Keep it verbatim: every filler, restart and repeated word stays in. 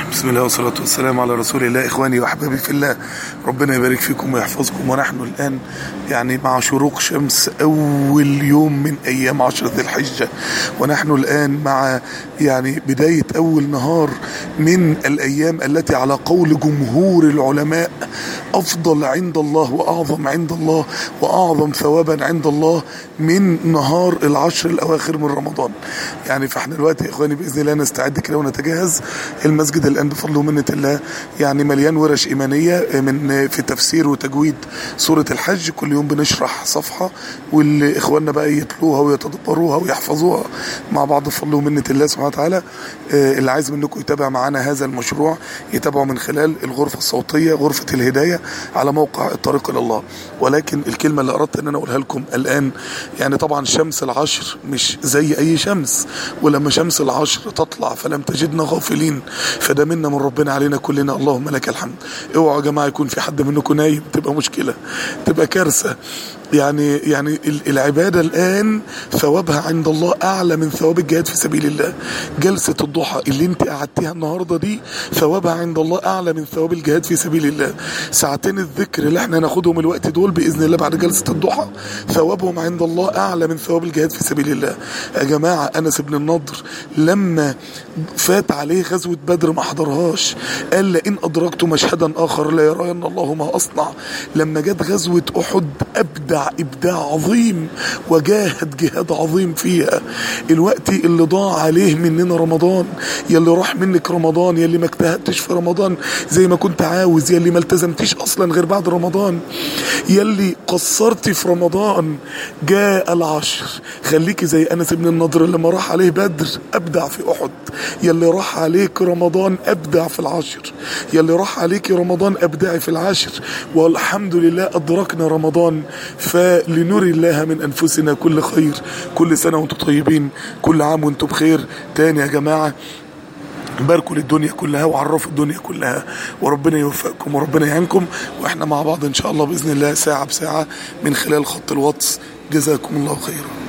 بسم الله والصلاة والسلام على رسول الله. إخواني وأحبابي في الله، ربنا يبارك فيكم ويحفظكم. ونحن الآن يعني مع شروق شمس أول يوم من أيام عشرة ذي الحجة، ونحن الآن مع يعني بداية أول نهار من الأيام التي على قول جمهور العلماء أفضل عند الله وأعظم عند الله وأعظم ثوابا عند الله من نهار العشر الأواخر من رمضان. يعني فاحنا دلوقتي يا إخواني بإذن الله نستعد كده ونتجهز. المسجد الآن بفضل ومنة الله يعني مليان ورش إيمانية من في تفسير وتجويد سورة الحج. كل يوم بنشرح صفحة واللي إخواننا بقى يتلوها ويتدبروها ويحفظوها مع بعض بفضل ومنة الله سبحانه وتعالى. اللي عايز منكم يتابع معنا هذا المشروع يتابعه من خلال الغرفة الصوتية غرفة الهداية على موقع الطريق إلى الله. ولكن الكلمة اللي أردت أن أنا أقولها لكم الآن، يعني طبعا شمس العشر مش زي أي شمس، ولما شمس العشر تطلع فلم تجدنا غافلين، فده منا من ربنا علينا كلنا، اللهم لك الحمد. اوعوا يا جماعة يكون في حد منكم نايم، تبقى مشكلة، تبقى كارثة. يعني يعني العبادة الآن ثوابها عند الله أعلى من ثواب الجهاد في سبيل الله. جلسة الضحى اللي انت قعدتيها النهاردة دي ثوابها عند الله أعلى من ثواب الجهاد في سبيل الله. ساعتين الذكر اللي احنا هناخدهم الوقت دول بإذن الله بعد جلسة الضحى ثوابهم عند الله أعلى من ثواب الجهاد في سبيل الله. يا جماعة أنس بن النضر لما فات عليه غزوة بدر ما حضرهاش، قال لئن أدركت مشهدا آخر لا يرين الله ما أصنع. لما جت غزوة أحد أبدع إبداع عظيم وجاهد جهاد عظيم فيها. الوقت اللي ضاع عليه مننا رمضان، يلي راح منك رمضان، يلي ما اجتهدتش في رمضان زي ما كنت عاوز، يلي ما التزمتيش أصلا غير بعد رمضان، يلي قصرتي في رمضان، جاء العشر. خليكي زي أنس بن النضر لما راح عليه بدر أبدع في أحد، يلي راح عليك رمضان أبدع في العشر، يلي راح عليك رمضان أبدعي في العشر. والحمد لله أدركنا رمضان، فلنري الله من أنفسنا كل خير. كل سنة وانتم طيبين، كل عام وانتم بخير. تاني يا جماعة باركوا للدنيا كلها وعرفوا الدنيا كلها، وربنا يوفقكم وربنا يعينكم. واحنا مع بعض ان شاء الله بإذن الله ساعة بساعة من خلال خط الواتس. جزاكم الله خيرا.